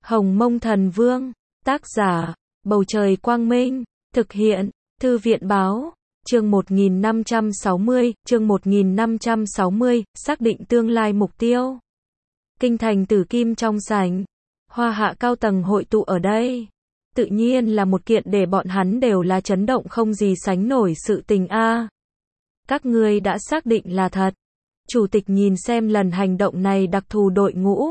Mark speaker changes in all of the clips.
Speaker 1: Hồng Mông Thần Vương, tác giả, Bầu Trời Quang Minh, thực hiện, Thư viện Báo, chương 1560, xác định tương lai mục tiêu. Kinh thành Tử Kim trong sảnh, Hoa Hạ cao tầng hội tụ ở đây. Tự nhiên là một kiện để bọn hắn đều là chấn động không gì sánh nổi sự tình a. Các ngươi đã xác định là thật. Chủ tịch nhìn xem lần hành động này đặc thù đội ngũ.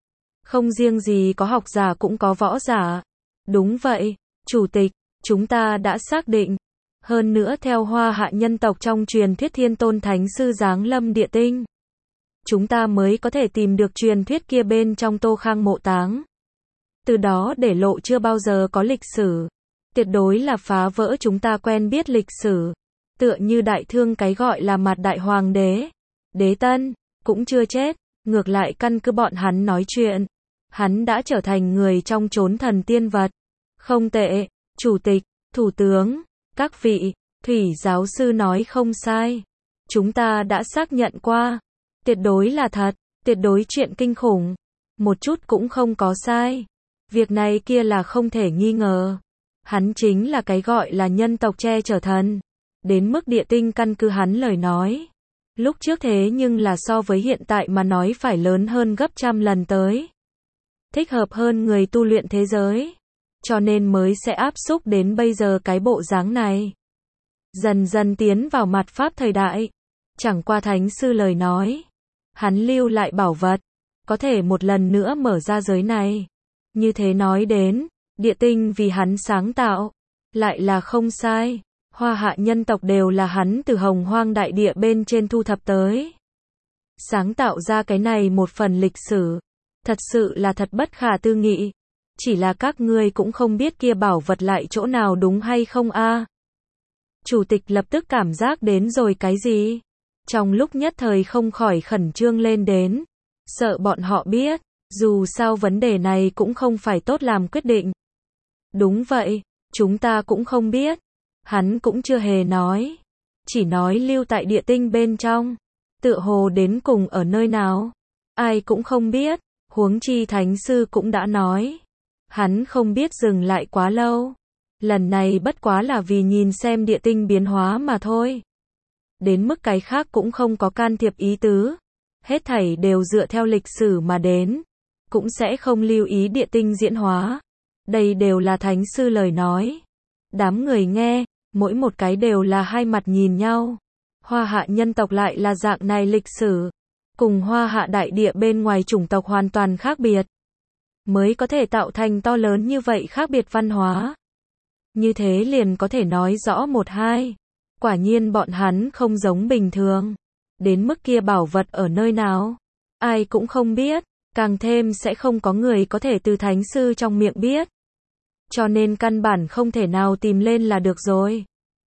Speaker 1: Không riêng gì có học giả cũng có võ giả. Đúng vậy, Chủ tịch, chúng ta đã xác định. Hơn nữa theo Hoa Hạ nhân tộc trong truyền thuyết Thiên Tôn Thánh Sư giáng lâm địa tinh. Chúng ta mới có thể tìm được truyền thuyết kia bên trong Tô Khang mộ táng. Từ đó để lộ chưa bao giờ có lịch sử. Tuyệt đối là phá vỡ chúng ta quen biết lịch sử. Tựa như đại thương cái gọi là Mạt Đại Hoàng đế. Đế Tân, cũng chưa chết. Ngược lại căn cứ bọn hắn nói chuyện. Hắn đã trở thành người trong chốn thần tiên vật. Không tệ, Chủ tịch, Thủ tướng, các vị, Thủy giáo sư nói không sai. Chúng ta đã xác nhận qua. Tuyệt đối là thật, tuyệt đối chuyện kinh khủng. Một chút cũng không có sai. Việc này kia là không thể nghi ngờ. Hắn chính là cái gọi là nhân tộc che chở thần. Đến mức địa tinh căn cứ hắn lời nói. Lúc trước thế nhưng là so với hiện tại mà nói phải lớn hơn gấp trăm lần tới. Thích hợp hơn người tu luyện thế giới. Cho nên mới sẽ áp xúc đến bây giờ cái bộ dáng này. Dần dần tiến vào mạt pháp thời đại. Chẳng qua Thánh Sư lời nói. Hắn lưu lại bảo vật. Có thể một lần nữa mở ra giới này. Như thế nói đến, địa tinh vì hắn sáng tạo. Lại là không sai. Hoa Hạ nhân tộc đều là hắn từ Hồng Hoang đại địa bên trên thu thập tới. Sáng tạo ra cái này một phần lịch sử. Thật sự là thật bất khả tư nghị. Chỉ là các ngươi cũng không biết kia bảo vật lại chỗ nào đúng hay không a. Chủ tịch lập tức cảm giác đến rồi cái gì? Trong lúc nhất thời không khỏi khẩn trương lên đến. Sợ bọn họ biết. Dù sao vấn đề này cũng không phải tốt làm quyết định. Đúng vậy, chúng ta cũng không biết. Hắn cũng chưa hề nói. Chỉ nói lưu tại địa tinh bên trong. Tựa hồ đến cùng ở nơi nào. Ai cũng không biết. Huống chi Thánh Sư cũng đã nói. Hắn không biết dừng lại quá lâu. Lần này bất quá là vì nhìn xem địa tinh biến hóa mà thôi. Đến mức cái khác cũng không có can thiệp ý tứ. Hết thảy đều dựa theo lịch sử mà đến. Cũng sẽ không lưu ý địa tinh diễn hóa. Đây đều là Thánh Sư lời nói. Đám người nghe, mỗi một cái đều là hai mặt nhìn nhau. Hoa Hạ nhân tộc lại là dạng này lịch sử. Cùng Hoa Hạ đại địa bên ngoài chủng tộc hoàn toàn khác biệt. Mới có thể tạo thành to lớn như vậy khác biệt văn hóa. Như thế liền có thể nói rõ một hai. Quả nhiên bọn hắn không giống bình thường. Đến mức kia bảo vật ở nơi nào. Ai cũng không biết. Càng thêm sẽ không có người có thể từ Thánh Sư trong miệng biết. Cho nên căn bản không thể nào tìm lên là được rồi.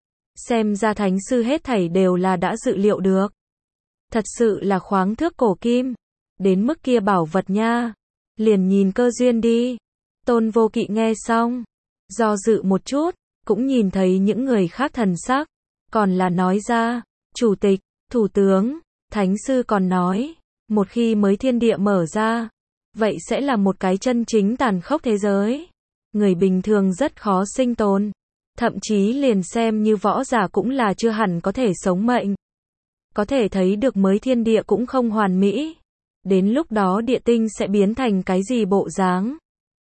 Speaker 1: Xem ra Thánh Sư hết thảy đều là đã dự liệu được. Thật sự là khoáng thước cổ kim. Đến mức kia bảo vật nha. Liền nhìn cơ duyên đi. Tôn Vô Kỵ nghe xong. Do dự một chút. Cũng nhìn thấy những người khác thần sắc. Còn là nói ra. Chủ tịch, Thủ tướng, Thánh Sư còn nói. Một khi mới thiên địa mở ra. Vậy sẽ là một cái chân chính tàn khốc thế giới. Người bình thường rất khó sinh tồn. Thậm chí liền xem như võ giả cũng là chưa hẳn có thể sống mệnh. Có thể thấy được mới thiên địa cũng không hoàn mỹ. Đến lúc đó địa tinh sẽ biến thành cái gì bộ dáng.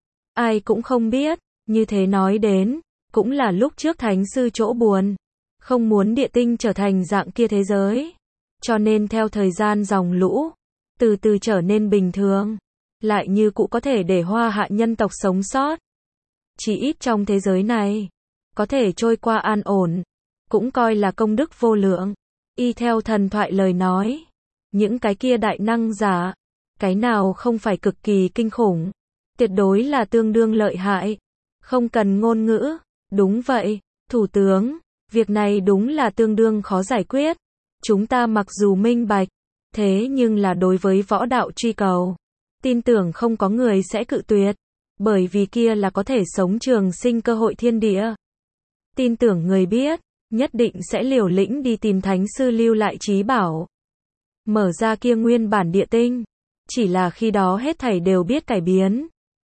Speaker 1: Ai cũng không biết. Như thế nói đến. Cũng là lúc trước Thánh Sư chỗ buồn. Không muốn địa tinh trở thành dạng kia thế giới. Cho nên theo thời gian dòng lũ. Từ từ trở nên bình thường. Lại như cũ có thể để Hoa Hạ nhân tộc sống sót. Chỉ ít trong thế giới này. Có thể trôi qua an ổn. Cũng coi là công đức vô lượng. Y theo thần thoại lời nói. Những cái kia đại năng giả. Cái nào không phải cực kỳ kinh khủng. Tuyệt đối là tương đương lợi hại. Không cần ngôn ngữ. Đúng vậy, Thủ tướng. Việc này đúng là tương đương khó giải quyết. Chúng ta mặc dù minh bạch. Thế nhưng là đối với võ đạo truy cầu. Tin tưởng không có người sẽ cự tuyệt. Bởi vì kia là có thể sống trường sinh cơ hội thiên địa. Tin tưởng người biết. Nhất định sẽ liều lĩnh đi tìm Thánh Sư lưu lại trí bảo. Mở ra kia nguyên bản địa tinh. Chỉ là khi đó hết thảy đều biết cải biến.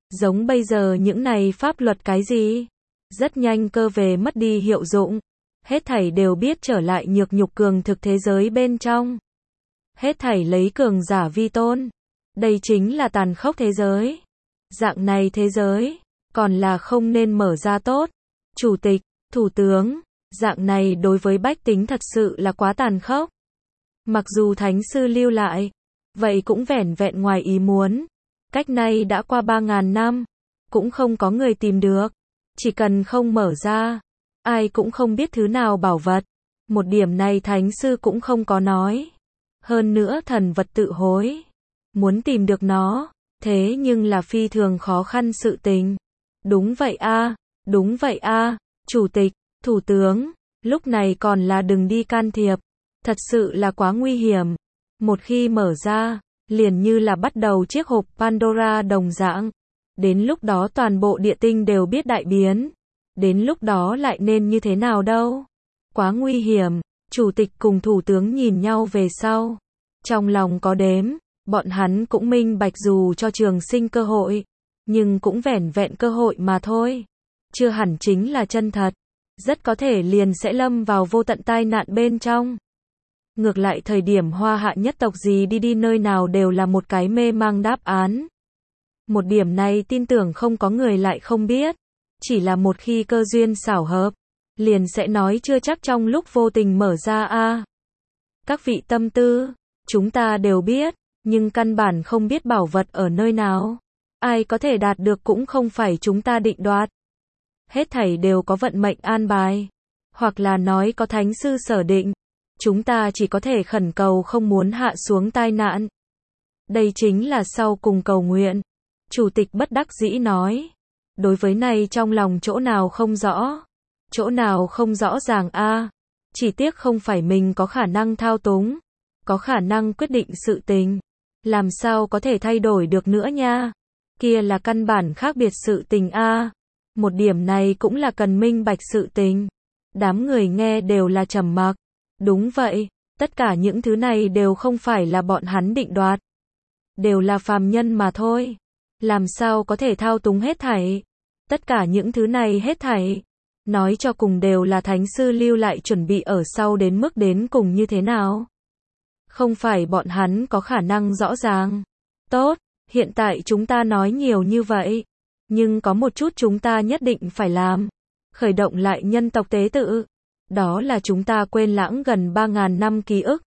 Speaker 1: Giống bây giờ những này pháp luật cái gì? Rất nhanh cơ về mất đi hiệu dụng. Hết thảy đều biết trở lại nhược nhục cường thực thế giới bên trong. Hết thảy lấy cường giả vi tôn. Đây chính là tàn khốc thế giới. Dạng này thế giới, còn là không nên mở ra tốt. Chủ tịch, thủ tướng, dạng này đối với bách tính thật sự là quá tàn khốc. Mặc dù thánh sư lưu lại, vậy cũng vẻn vẹn ngoài ý muốn. Cách nay đã qua 3.000 năm, cũng không có người tìm được. Chỉ cần không mở ra, ai cũng không biết thứ nào bảo vật. Một điểm này thánh sư cũng không có nói. Hơn nữa thần vật tự hối. Muốn tìm được nó, thế nhưng là phi thường khó khăn sự tình. Đúng vậy a, đúng vậy a, chủ tịch, thủ tướng, lúc này còn là đừng đi can thiệp. Thật sự là quá nguy hiểm. Một khi mở ra, liền như là bắt đầu chiếc hộp Pandora đồng dạng. Đến lúc đó toàn bộ địa tinh đều biết đại biến. Đến lúc đó lại nên như thế nào đâu. Quá nguy hiểm. Chủ tịch cùng thủ tướng nhìn nhau về sau. Trong lòng có đếm, bọn hắn cũng minh bạch dù cho Trường Sinh cơ hội, nhưng cũng vẻn vẹn cơ hội mà thôi. Chưa hẳn chính là chân thật. Rất có thể liền sẽ lâm vào vô tận tai nạn bên trong. Ngược lại thời điểm Hoa Hạ nhất tộc gì đi nơi nào đều là một cái mê mang đáp án. Một điểm này tin tưởng không có người lại không biết. Chỉ là một khi cơ duyên xảo hợp, liền sẽ nói chưa chắc trong lúc vô tình mở ra a. Các vị tâm tư, chúng ta đều biết, nhưng căn bản không biết bảo vật ở nơi nào. Ai có thể đạt được cũng không phải chúng ta định đoạt. Hết thảy đều có vận mệnh an bài. Hoặc là nói có thánh sư sở định. Chúng ta chỉ có thể khẩn cầu không muốn hạ xuống tai nạn. Đây chính là sau cùng cầu nguyện. Chủ tịch bất đắc dĩ nói. Đối với này trong lòng chỗ nào không rõ. Chỗ nào không rõ ràng a. Chỉ tiếc không phải mình có khả năng thao túng. Có khả năng quyết định sự tình. Làm sao có thể thay đổi được nữa nha. Kia là căn bản khác biệt sự tình a. Một điểm này cũng là cần minh bạch sự tình. Đám người nghe đều là trầm mặc. Đúng vậy, tất cả những thứ này đều không phải là bọn hắn định đoạt. Đều là phàm nhân mà thôi. Làm sao có thể thao túng hết thảy. Tất cả những thứ này hết thảy. Nói cho cùng đều là thánh sư lưu lại chuẩn bị ở sau đến mức đến cùng như thế nào. Không phải bọn hắn có khả năng rõ ràng. Tốt, hiện tại chúng ta nói nhiều như vậy. Nhưng có một chút chúng ta nhất định phải làm. Khởi động lại nhân tộc tế tự. Đó là chúng ta quên lãng gần 3.000 năm ký ức.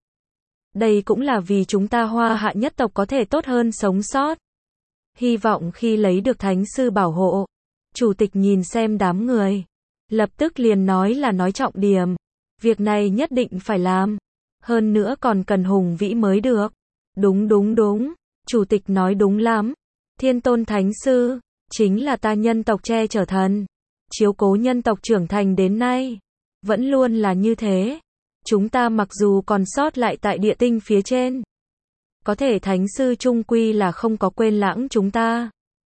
Speaker 1: Đây cũng là vì chúng ta Hoa Hạ nhất tộc có thể tốt hơn sống sót. Hy vọng khi lấy được thánh sư bảo hộ. Chủ tịch nhìn xem đám người. Lập tức liền nói là nói trọng điểm. Việc này nhất định phải làm. Hơn nữa còn cần hùng vĩ mới được. Đúng đúng đúng. Chủ tịch nói đúng lắm. Thiên tôn thánh sư. Chính là ta nhân tộc che chở thần. Chiếu cố nhân tộc trưởng thành đến nay. Vẫn luôn là như thế. Chúng ta mặc dù còn sót lại tại địa tinh phía trên. Có thể thánh sư trung quy là không có quên lãng chúng ta.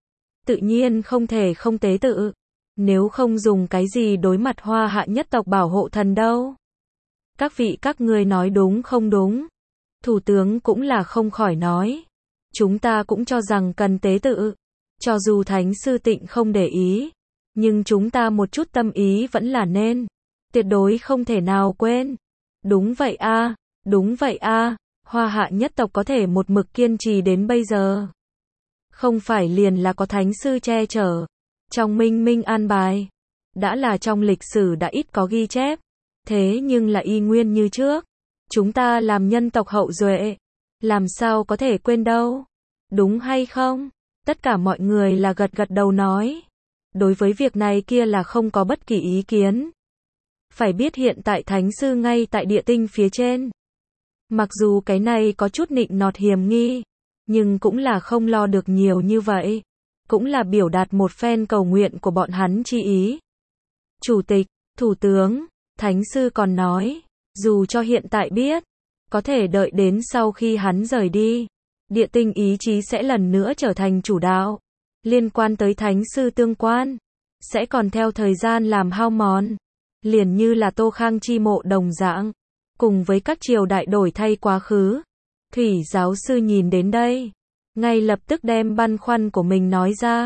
Speaker 1: Tự nhiên không thể không tế tự. Nếu không dùng cái gì đối mặt Hoa Hạ nhất tộc bảo hộ thần đâu. Các vị các ngươi nói đúng không đúng. Thủ tướng cũng là không khỏi nói. Chúng ta cũng cho rằng cần tế tự. Cho dù thánh sư tịnh không để ý. Nhưng chúng ta một chút tâm ý vẫn là nên. Tuyệt đối không thể nào quên. Đúng vậy a, đúng vậy a. Hoa Hạ nhất tộc có thể một mực kiên trì đến bây giờ. Không phải liền là có thánh sư che chở. Trong minh minh an bài. Đã là trong lịch sử đã ít có ghi chép. Thế nhưng là y nguyên như trước. Chúng ta làm nhân tộc hậu duệ. Làm sao có thể quên đâu. Đúng hay không? Tất cả mọi người là gật gật đầu nói. Đối với việc này kia là không có bất kỳ ý kiến. Phải biết hiện tại thánh sư ngay tại địa tinh phía trên. Mặc dù cái này có chút nịnh nọt hiềm nghi. Nhưng cũng là không lo được nhiều như vậy. Cũng là biểu đạt một phen cầu nguyện của bọn hắn chi ý. Chủ tịch, thủ tướng, thánh sư còn nói. Dù cho hiện tại biết. Có thể đợi đến sau khi hắn rời đi. Địa tinh ý chí sẽ lần nữa trở thành chủ đạo. Liên quan tới thánh sư tương quan. Sẽ còn theo thời gian làm hao mòn. Liền như là Tô Khang chi mộ đồng dạng. Cùng với các triều đại đổi thay quá khứ. Thủy giáo sư nhìn đến đây. Ngay lập tức đem băn khoăn của mình nói ra.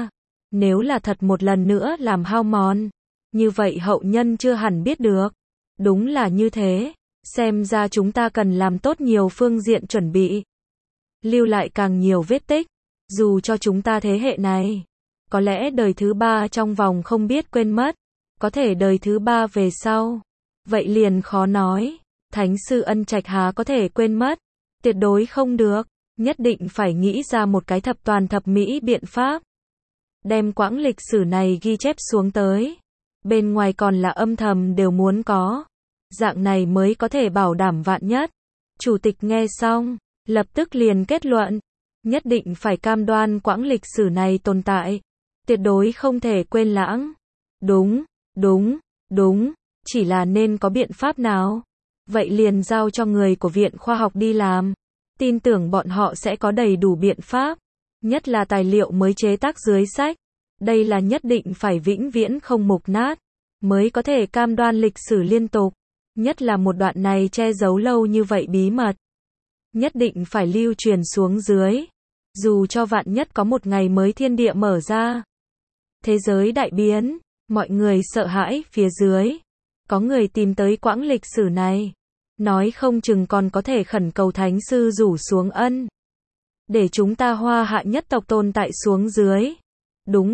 Speaker 1: Nếu là thật một lần nữa làm hao mòn, như vậy hậu nhân chưa hẳn biết được. Đúng là như thế, xem ra chúng ta cần làm tốt nhiều phương diện chuẩn bị. Lưu lại càng nhiều vết tích, dù cho chúng ta thế hệ này. Có lẽ đời thứ 3 trong vòng không biết quên mất, có thể đời thứ 3 về sau. Vậy liền khó nói, Thánh sư Ân Trạch há có thể quên mất, tuyệt đối không được, nhất định phải nghĩ ra một cái thập toàn thập mỹ biện pháp. Đem quãng lịch sử này ghi chép xuống tới, bên ngoài còn là âm thầm đều muốn có, dạng này mới có thể bảo đảm vạn nhất. Chủ tịch nghe xong, lập tức liền kết luận, nhất định phải cam đoan quãng lịch sử này tồn tại, tuyệt đối không thể quên lãng. Đúng, chỉ là nên có biện pháp nào? Vậy liền giao cho người của Viện Khoa học đi làm, tin tưởng bọn họ sẽ có đầy đủ biện pháp, nhất là tài liệu mới chế tác dưới sách. Đây là nhất định phải vĩnh viễn không mục nát, mới có thể cam đoan lịch sử liên tục, nhất là một đoạn này che giấu lâu như vậy bí mật. Nhất định phải lưu truyền xuống dưới, dù cho vạn nhất có một ngày mới thiên địa mở ra. Thế giới đại biến, mọi người sợ hãi phía dưới. Có người tìm tới quãng lịch sử này, nói không chừng còn có thể khẩn cầu Thánh sư rủ xuống ân, để chúng ta Hoa Hạ nhất tộc tồn tại xuống dưới. Đúng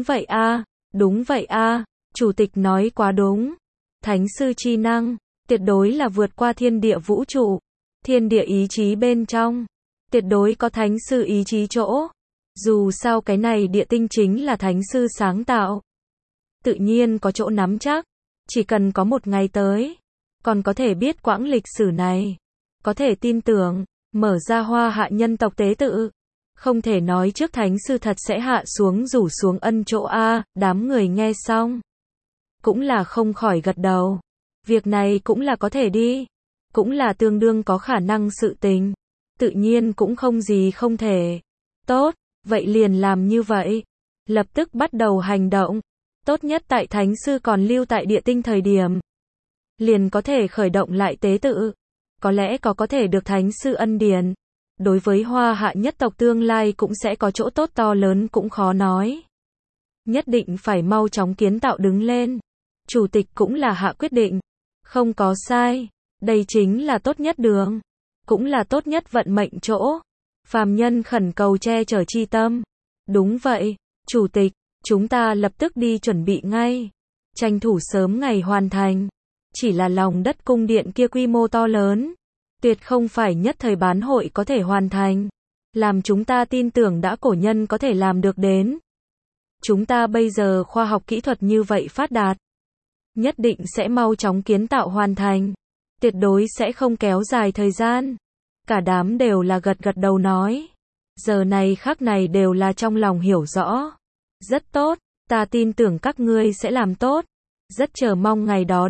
Speaker 1: vậy a, chủ tịch nói quá đúng. Thánh sư chi năng, tuyệt đối là vượt qua thiên địa vũ trụ, thiên địa ý chí bên trong, tuyệt đối có Thánh sư ý chí chỗ. Dù sao cái này địa tinh chính là Thánh sư sáng tạo, tự nhiên có chỗ nắm chắc. Chỉ cần có một ngày tới, còn có thể biết quãng lịch sử này, có thể tin tưởng, mở ra Hoa Hạ nhân tộc tế tự. Không thể nói trước Thánh sư thật sẽ hạ xuống rủ xuống ân chỗ a. Đám người nghe xong, cũng là không khỏi gật đầu. Việc này cũng là có thể đi, cũng là tương đương có khả năng sự tình, tự nhiên cũng không gì không thể. Tốt, vậy liền làm như vậy, lập tức bắt đầu hành động. Tốt nhất tại Thánh sư còn lưu tại địa tinh thời điểm, liền có thể khởi động lại tế tự, có lẽ có thể được Thánh sư ân điển. Đối với Hoa Hạ nhất tộc tương lai cũng sẽ có chỗ tốt to lớn cũng khó nói. Nhất định phải mau chóng kiến tạo đứng lên. Chủ tịch cũng là hạ quyết định, không có sai, đây chính là tốt nhất đường, cũng là tốt nhất vận mệnh chỗ. Phàm nhân khẩn cầu che chở chi tâm. Đúng vậy, chủ tịch, chúng ta lập tức đi chuẩn bị ngay, tranh thủ sớm ngày hoàn thành. Chỉ là lòng đất cung điện kia quy mô to lớn, tuyệt không phải nhất thời bán hội có thể hoàn thành, làm chúng ta tin tưởng đã cổ nhân có thể làm được đến. Chúng ta bây giờ khoa học kỹ thuật như vậy phát đạt, nhất định sẽ mau chóng kiến tạo hoàn thành, tuyệt đối sẽ không kéo dài thời gian. Cả đám đều là gật gật đầu nói, giờ này khắc này đều là trong lòng hiểu rõ. Rất tốt, ta tin tưởng các ngươi sẽ làm tốt, rất chờ mong ngày đó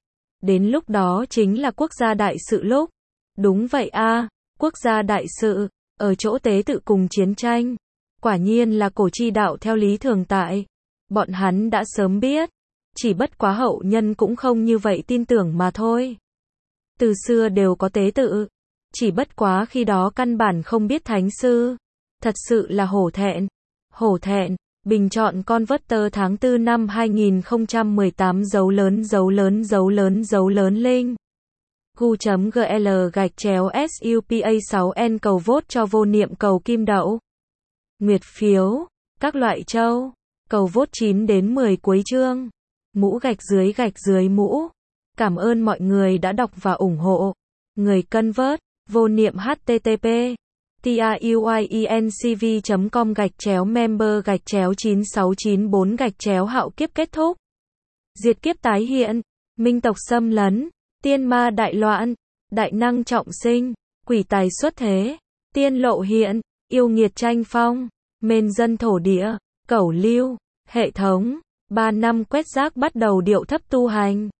Speaker 1: đến lúc đó chính là quốc gia đại sự lúc. Đúng vậy a, quốc gia đại sự, ở chỗ tế tự cùng chiến tranh, quả nhiên là cổ chi đạo theo lý thường tại. Bọn hắn đã sớm biết, chỉ bất quá hậu nhân cũng không như vậy tin tưởng mà thôi. Từ xưa đều có tế tự, chỉ bất quá khi đó căn bản không biết Thánh sư. Thật sự là hổ thẹn. Bình chọn Converter tháng 4 năm 2018 dấu lớn link. gu.gl/supa6n cầu vote cho vô niệm cầu kim đậu. Nguyệt phiếu, các loại châu, cầu vote 9 đến 10 cuối chương. Mũ gạch dưới mũ. Cảm ơn mọi người đã đọc và ủng hộ. Người convert, vô niệm http tiuyencv.com/member/9694/hạo kiếp kết thúc. Diệt kiếp tái hiện, minh tộc xâm lấn, tiên ma đại loạn, đại năng trọng sinh, quỷ tài xuất thế, tiên lộ hiện, yêu nghiệt tranh phong, mên dân thổ địa, cẩu lưu, hệ thống, 3 năm quét rác bắt đầu điệu thấp tu hành.